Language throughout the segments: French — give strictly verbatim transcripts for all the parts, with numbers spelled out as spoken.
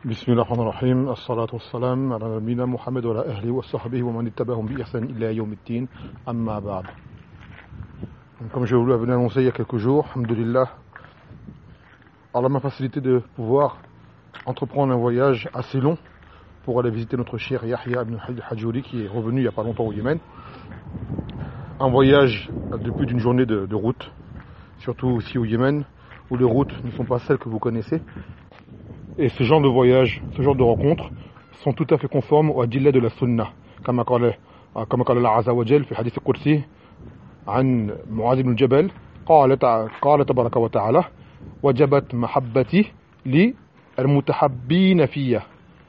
بسم الله الرحمن الرحيم الصلاة والسلام على نبينا محمد وعلى أهله وصحبه ومن اتبعهم بإحسان إلى يوم الدين أما بعد. Comme je vous l'avais annoncé il y a quelques jours, alhamdoulilah, Allah m'a facilité de pouvoir entreprendre un voyage assez long pour aller visiter notre cher Yahya ibn al-Hajuri qui est revenu il n'y a pas longtemps au Yémen. Un voyage de plus d'une journée de, de route, surtout ici au Yémen, où les routes ne sont pas celles que vous connaissez. Et ce genre de voyage, ce genre de rencontres sont tout à fait conformes au adillah de la sunna. Comme قال كما قال الله عز وجل في الحديث القدسي عن معاذ بن جبل قال قال تبارك وتعالى وجبت محبتي للمتحبين فيا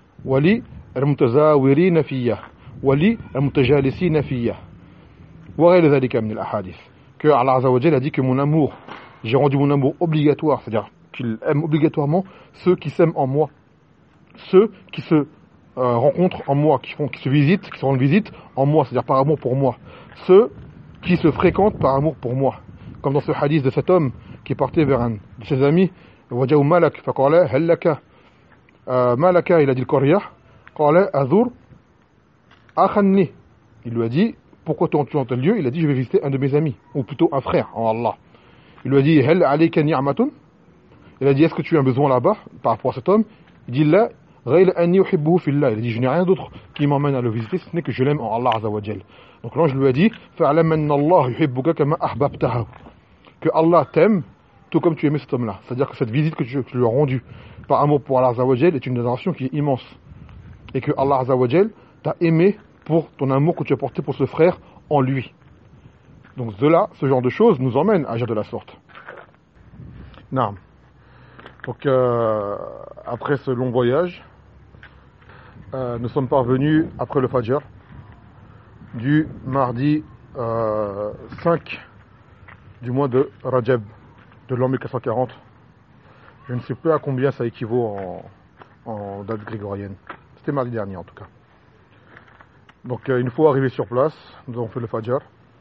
وللمتزاورين فيا وللمتجالسين فيا وغير ذلك من الأحاديث. Que Allah Azza wa Jal a dit que mon amour, j'ai rendu mon amour obligatoire, c'est-à-dire qu'il aime obligatoirement ceux qui s'aiment en moi, ceux qui se euh, rencontrent en moi, qui, font, qui se visitent, qui se rendent visite en moi, c'est-à-dire par amour pour moi, ceux qui se fréquentent par amour pour moi. Comme dans ce hadith de cet homme qui est parti vers un de ses amis, Wajaou Malak, faqala hallaka Malaka, il a dit le Korea, qala azur akhanni. Il lui a dit, pourquoi tu es en tel lieu? Il a dit, je vais visiter un de mes amis, ou plutôt un frère en Allah. Il lui a dit, hal alayka ni'matun? Il a dit, est-ce que tu as un besoin là-bas par rapport à cet homme? Il dit, la, ghayla anni uhibbuhu fillah. Il a dit, je n'ai rien d'autre qui m'emmène à le visiter, ce n'est que je l'aime en Allah Azza wa Jal. Donc l'ange lui a dit, fa'alam anna Allah yuhibbuka kama ahbabtahu. Que Allah t'aime, tout comme tu aimais cet homme-là. C'est-à-dire que cette visite que tu, que tu lui as rendue par amour pour Allah Azza wa Jal est une adoration qui est immense. Et que Allah Azza wa Jal t'a aimé pour ton amour que tu as porté pour ce frère en lui. Donc de là, ce genre de choses nous emmène à agir de la sorte. Naam. Donc euh, après ce long voyage, euh, nous sommes parvenus après le Fajr du mardi euh, cinq du mois de Rajab de l'an mille quatre cent quarante. Je ne sais pas à combien ça équivaut en, en date grégorienne. C'était mardi dernier en tout cas. Donc euh, une fois arrivé sur place, nous avons fait le Fajr.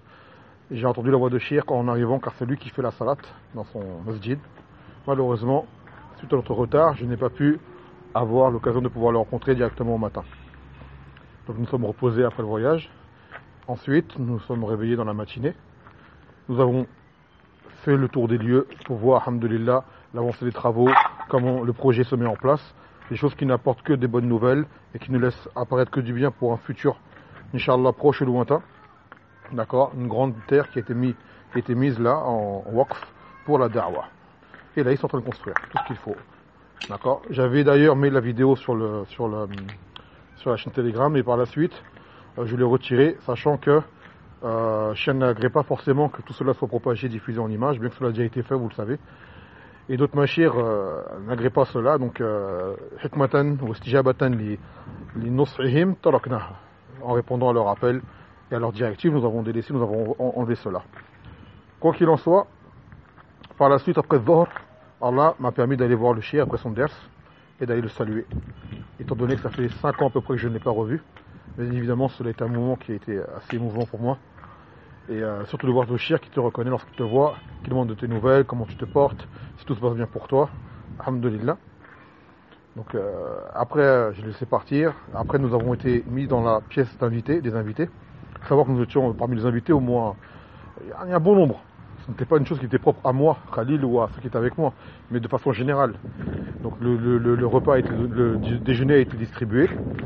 Et j'ai entendu la voix de Cheikh en arrivant, car c'est lui qui fait la salat dans son masjid. Malheureusement, suite à notre retard, je n'ai pas pu avoir l'occasion de pouvoir le rencontrer directement au matin. Donc nous sommes reposés après le voyage. Ensuite, nous nous sommes réveillés dans la matinée. Nous avons fait le tour des lieux pour voir, alhamdoulilah, l'avancée des travaux, comment le projet se met en place. Des choses qui n'apportent que des bonnes nouvelles et qui ne laissent apparaître que du bien pour un futur, Inch'Allah, proche et lointain. D'accord, une grande terre qui a été, mis, qui a été mise là en waqf pour la da'wah. Et là, ils sont en train de construire tout ce qu'il faut. D'accord. J'avais d'ailleurs mis la vidéo sur, le, sur, le, sur la chaîne Telegram, et par la suite, euh, je l'ai retiré, sachant que euh, chaîne n'agrée pas forcément que tout cela soit propagé, diffusé en images, bien que cela a déjà été fait, vous le savez. Et d'autres machires euh, n'agréent pas cela, donc hikmatan ou istijabatan li nus'ihim taraknaha. En répondant à leur appel et à leurs directives, nous avons délaissé, nous avons enlevé cela. Quoi qu'il en soit, par la suite, après Dhuhr, Allah m'a permis d'aller voir le Cheikh après son ders et d'aller le saluer. Étant donné que ça fait cinq ans à peu près que je ne l'ai pas revu, mais évidemment, cela est un moment qui a été assez émouvant pour moi. Et euh, surtout de voir le Cheikh qui te reconnaît lorsqu'il te voit, qui demande de tes nouvelles, comment tu te portes, si tout se passe bien pour toi. Alhamdulillah. Donc euh, après, je l'ai laissé partir. Après, nous avons été mis dans la pièce d'invités, des invités. Il faut savoir que nous étions parmi les invités au moins, il y a un bon nombre. Ce n'était pas une chose qui était propre à moi, Khalil, ou à ceux qui étaient avec moi, mais de façon générale. Donc le, le, le, le repas, a été, le, le déjeuner a été distribué.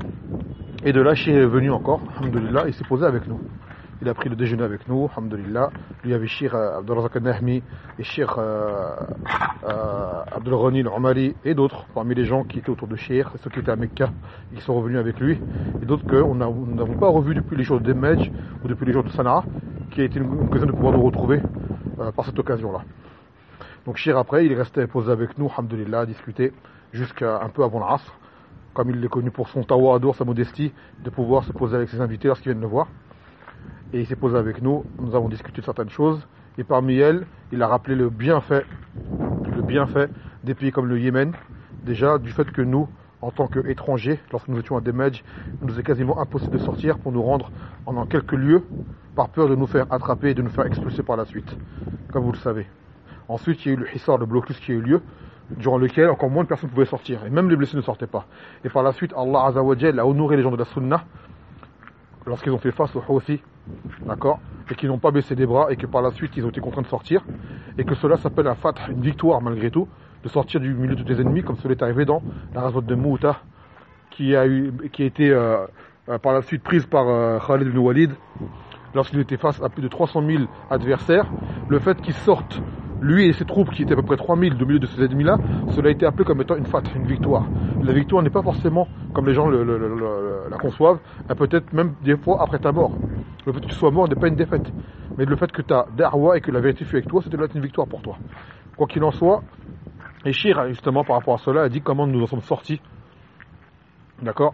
Et de là, Cheikh est venu encore, alhamdulillah, il s'est posé avec nous. Il a pris le déjeuner avec nous, alhamdulillah. Lui avait Cheikh Abdelrazak al-Nahmi et Cheikh euh, euh, Abdelghani al-Omari et d'autres, parmi les gens qui étaient autour de Cheikh, ceux qui étaient à Mecca, qui sont revenus avec lui, et d'autres que nous n'avons pas revus depuis les jours de Demej ou depuis les jours de Sanaa, qui a été une, une occasion de pouvoir nous retrouver euh, par cette occasion-là. Donc Cheikh après, il est resté posé avec nous, alhamdulillah, à discuter jusqu'à un peu avant l'Asr, comme il est connu pour son tawaddur, sa modestie, de pouvoir se poser avec ses invités lorsqu'ils viennent le voir. Et il s'est posé avec nous, nous avons discuté de certaines choses, et parmi elles, il a rappelé le bienfait, le bienfait des pays comme le Yémen, déjà du fait que nous, en tant qu'étrangers, lorsque nous étions à Demej, il nous est quasiment impossible de sortir pour nous rendre en quelques lieux, par peur de nous faire attraper et de nous faire expulser par la suite, comme vous le savez. Ensuite, il y a eu le Hissar, le blocus qui a eu lieu, durant lequel encore moins de personnes pouvaient sortir, et même les blessés ne sortaient pas. Et par la suite, Allah Azza wa Jal a honoré les gens de la Sunna lorsqu'ils ont fait face aux Houthi, d'accord, et qu'ils n'ont pas baissé les bras, et que par la suite ils ont été contraints de sortir, et que cela s'appelle un fath, une victoire malgré tout, de sortir du milieu de tes ennemis, comme cela est arrivé dans la ghazwat de Mou'ta, qui a eu, qui a été euh, euh, par la suite prise par euh, Khalid ibn Walid, lorsqu'il était face à plus de trois cent mille adversaires. Le fait qu'il sorte, lui et ses troupes, qui étaient à peu près trois mille, du milieu de ces ennemis-là, cela a été appelé comme étant une fath, une victoire. La victoire n'est pas forcément, comme les gens le, le, le, le, la conçoivent, peut-être même des fois après ta mort. Le fait que tu sois mort n'est pas une défaite. Mais le fait que tu as da'wa et que la vérité fut avec toi, c'était là une victoire pour toi. Quoi qu'il en soit, et Shir, justement, par rapport à cela, a dit comment nous en sommes sortis, d'accord,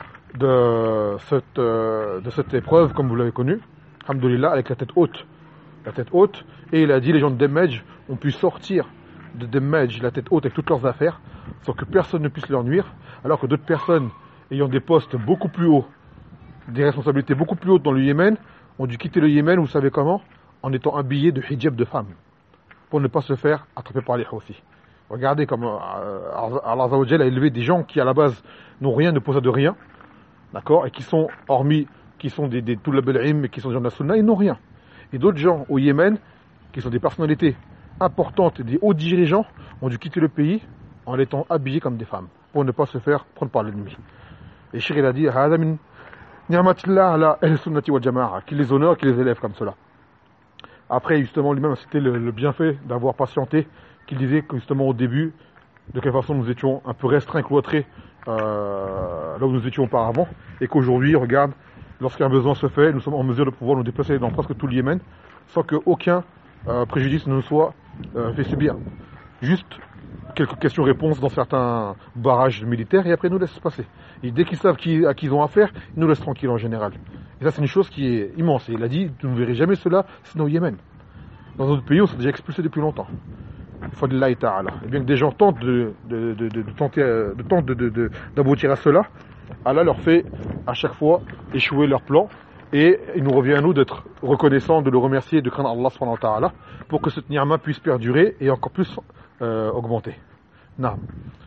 de cette, euh, de cette épreuve, comme vous l'avez connu, alhamdoulilah, avec la tête haute. La tête haute, et il a dit les gens de Damaj ont pu sortir de Damaj, la tête haute, avec toutes leurs affaires, sans que personne ne puisse leur nuire, alors que d'autres personnes ayant des postes beaucoup plus hauts, des responsabilités beaucoup plus hautes dans le Yémen, ont dû quitter le Yémen, vous savez comment? En étant habillés de hijab de femmes, pour ne pas se faire attraper par les Houthis. Regardez comme euh, Allah Azza wa Jalla a élevé des gens qui à la base n'ont rien, ne possèdent rien, d'accord, et qui sont, hormis, qui sont des, des Toulab al-Ilm, et qui sont des gens de la Sunna, ils n'ont rien. Et d'autres gens au Yémen, qui sont des personnalités importantes, des hauts dirigeants, ont dû quitter le pays en étant habillés comme des femmes, pour ne pas se faire prendre par l'ennemi. Et Cheikh il a dit, Hada min ni'matillah ala ahl sunnati wal jama'a, qui les honore, qui les élève comme cela. Après, justement, lui-même, c'était le, le bienfait d'avoir patienté, qu'il disait que justement au début, de quelle façon nous étions un peu restreints, cloîtrés, euh, là où nous étions auparavant, et qu'aujourd'hui, regarde, lorsqu'un besoin se fait, nous sommes en mesure de pouvoir nous déplacer dans presque tout le Yémen, sans qu'aucun euh, préjudice ne nous soit euh, fait subir. Juste quelques questions-réponses dans certains barrages militaires, et après ils nous laissent passer. Et dès qu'ils savent qui, à qui ils ont affaire, ils nous laissent tranquilles en général. Et ça, c'est une chose qui est immense. Et il a dit, vous ne verrez jamais cela, sinon au Yémen. Dans d'autres pays, on s'est déjà expulsé depuis longtemps. Fadlillahi ta'ala. Et bien que des gens tentent de, de, de, de, de tenter, de tenter de, de, de, d'aboutir à cela, Allah leur fait à chaque fois échouer leur plan, et il nous revient à nous d'être reconnaissants, de le remercier, de craindre Allah subhanahu wa ta'ala pour que cette ni'ma puisse perdurer et encore plus euh, augmenter. Naam.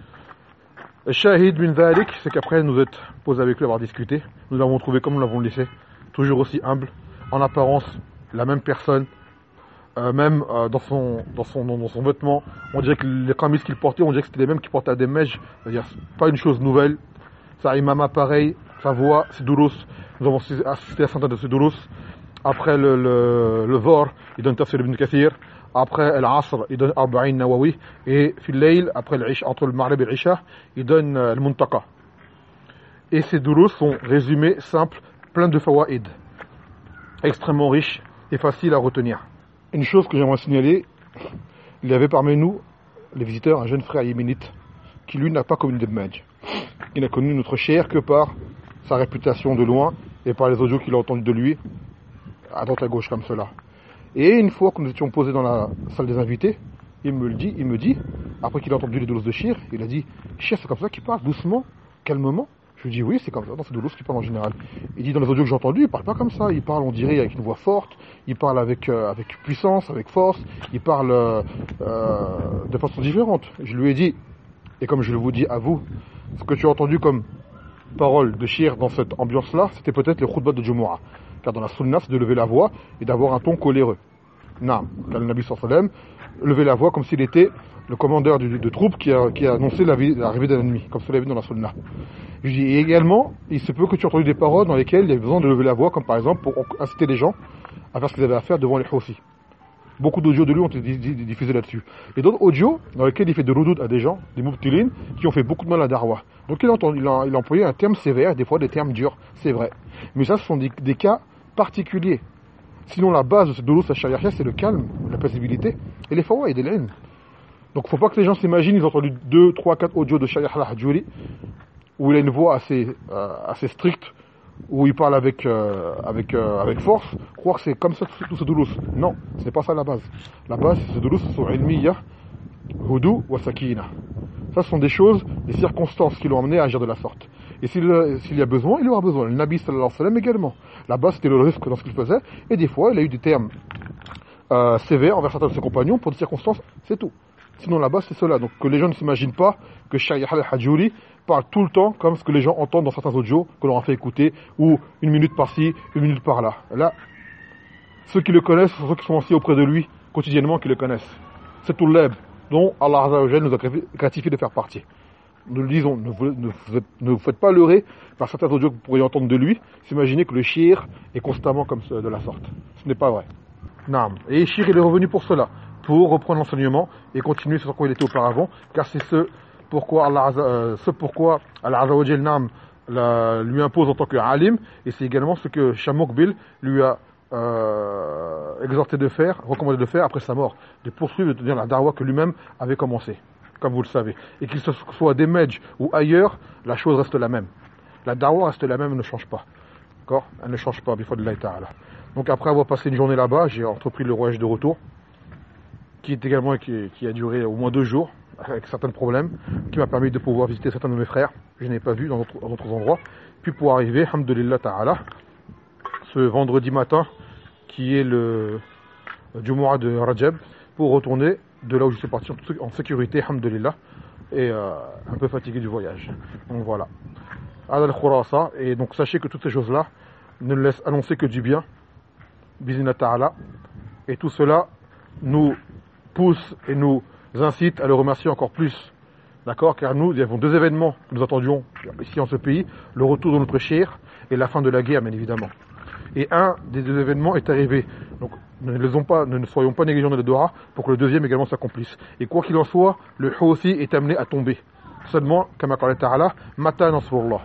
Le shahid min dhalik, c'est qu'après nous êtes posés avec lui avoir discuté, nous l'avons trouvé comme nous l'avons laissé, toujours aussi humble, en apparence la même personne, euh, même euh, dans, son, dans, son, dans son vêtement, on dirait que les kamis qu'il portait, on dirait que c'était les mêmes qui portaient à des mèches, c'est-à-dire pas une chose nouvelle. Sa imama pareil, sa voix, ses doulos, nous avons assisté à centaines de ses doulos. Après le, le, le Dhor, il donne Tafsir ibn Kathir. Après l'Asr, il donne Arba'in Nawawi. Et fil Layl, après l'Isha, entre le Maghrib et l'Isha, il donne euh, le Muntaka. Et ces doulos sont résumés, simples, pleins de fawaïd, extrêmement riches et faciles à retenir. Une chose que j'aimerais signaler, il y avait parmi nous, les visiteurs, un jeune frère yéménite, qui lui n'a pas connu Damaj. Il n'a connu notre cher que par sa réputation de loin et par les audios qu'il a entendus de lui, à droite à gauche comme cela. Et une fois que nous étions posés dans la salle des invités, il me le dit, il me dit, après qu'il a entendu les doulos de Shir, il a dit, Shir, c'est comme ça qu'il parle, doucement, calmement. Je lui dis, oui, c'est comme ça, dans ces doulos qu'il parle en général. Il dit, dans les audios que j'ai entendus, il parle pas comme ça, il parle, on dirait, avec une voix forte, il parle avec, euh, avec puissance, avec force, il parle euh, euh, de façon différente. Je lui ai dit, et comme je le vous dis à vous, ce que tu as entendu comme parole de Shir dans cette ambiance-là, c'était peut-être le khutbah de Jumu'ah. Car dans la sunna, c'est de lever la voix et d'avoir un ton coléreux. Non, car le Nabi sallallahu alayhi wa sallam levait la voix comme s'il était le commandeur de, de troupes qui a, qui a annoncé l'arrivée d'un ennemi, comme cela est vu dans la sunna. Je dis, et également, il se peut que tu aies entendu des paroles dans lesquelles il y a besoin de lever la voix, comme par exemple pour inciter les gens à faire ce qu'ils avaient à faire devant les Houthis. Beaucoup d'audios de lui ont été diffusés là-dessus. Et d'autres audios dans lesquels il fait de l'oudoud à des gens, des mubtilines, qui ont fait beaucoup de mal à Darwa. Donc il a, entendu, il, a, il a employé un terme sévère, des fois des termes durs, c'est vrai. Mais ça, ce sont des, des cas particuliers. Sinon, la base de ce doulos à Sharia, c'est le calme, la paisibilité, et les fawaïd et l'ilm. Donc il ne faut pas que les gens s'imaginent, ils ont entendu deux, trois, quatre audios de Sharia al-Hajuri, où il a une voix assez, euh, assez stricte, où il parle avec, euh, avec, euh, avec force, croire que c'est comme ça tout ce doulos. Non, ce n'est pas ça la base. La base, c'est ce doulos, c'est son ilmiya, hudu wa sakina. Ça, ce sont des choses, des circonstances qui l'ont amené à agir de la sorte. Et s'il, s'il y a besoin, il aura besoin. Le Nabi sallallahu alayhi wa sallam également. La base, c'était le risque dans ce qu'il faisait. Et des fois, il a eu des termes euh, sévères envers certains de ses compagnons pour des circonstances, c'est tout. Sinon là-bas c'est cela, donc que les gens ne s'imaginent pas que Cheikh Yahya al-Hajuri parle tout le temps comme ce que les gens entendent dans certains audios que l'on a fait écouter, ou une minute par-ci, une minute par-là. Là, ceux qui le connaissent sont ceux qui sont assis auprès de lui quotidiennement qui le connaissent. C'est tout l'eb dont Allah Azza wa Jalla nous a gratifié de faire partie. Nous le disons, ne vous, ne, vous, ne vous faites pas leurrer par certains audios que vous pourriez entendre de lui, s'imaginer que le shir est constamment comme ce, de la sorte. Ce n'est pas vrai. Naam. Et shir il est revenu pour cela, pour reprendre l'enseignement et continuer sur quoi il était auparavant, car c'est ce pourquoi Allah, euh, ce pourquoi Allah Azza wa Jalla Naam la, lui impose en tant qu'alim, et c'est également ce que Shah Mokbil lui a euh, exhorté de faire, recommandé de faire après sa mort, de poursuivre, de tenir la darwa que lui-même avait commencé, comme vous le savez. Et qu'il soit des Medj ou ailleurs, la chose reste la même. La darwa reste la même, elle ne change pas. D'accord ? Elle ne change pas, bifadlillahi ta'ala. Donc après avoir passé une journée là-bas, j'ai entrepris le voyage de retour, qui est également qui, qui a duré au moins deux jours, avec certains problèmes, qui m'a permis de pouvoir visiter certains de mes frères que je n'ai pas vus dans d'autres, dans d'autres endroits, puis pour arriver, alhamdulillah ta'ala, ce vendredi matin, qui est le Jumu'ah de Rajab, pour retourner de là où je suis parti en sécurité, alhamdulillah, et euh, un peu fatigué du voyage. Donc voilà. Adal Khurasa, et donc sachez que toutes ces choses-là ne laissent annoncer que du bien, Bismillah ta'ala, et tout cela nous pousse et nous incite à le remercier encore plus. D'accord ? Car nous, il y avons deux événements que nous attendions ici en ce pays, le retour de notre shir et la fin de la guerre, bien évidemment. Et un des deux événements est arrivé. Donc ne, les pas, ne soyons pas négligents de la Dora pour que le deuxième également s'accomplisse. Et quoi qu'il en soit, le Houthi est amené à tomber. Seulement, comme a dit Ta'ala, Mata Nasrullah.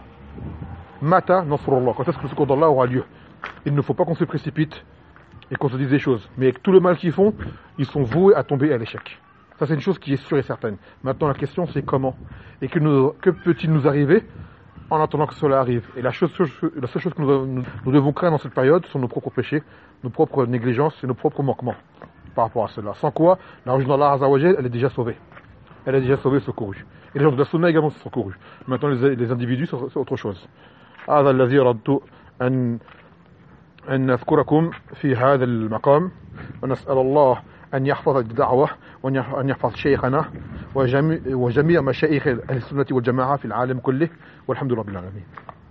Mata Nasrullah. Quand est-ce que le secours d'Allah aura lieu ? Il ne faut pas qu'on se précipite et qu'on se dise des choses. Mais avec tout le mal qu'ils font, ils sont voués à tomber à l'échec. Ça, c'est une chose qui est sûre et certaine. Maintenant, la question, c'est comment ? Et que, nous, que peut-il nous arriver en attendant que cela arrive ? Et la, chose, la seule chose que nous, nous, nous devons craindre dans cette période sont nos propres péchés, nos propres négligences et nos propres manquements par rapport à cela. Sans quoi, la religion d'Allah Azza wa Jal, elle est déjà sauvée. Elle est déjà sauvée et secourue. Et les gens de la Sunna également sont secourus. Maintenant, les, les individus, c'est autre chose. هذا الذي أردت أن أن نذكركم في هذا المقام ونسأل الله أن يحفظ الدعوة وأن يحفظ شيخنا وجميع مشايخ أهل السنة والجماعة في العالم كله والحمد لله رب العالمين.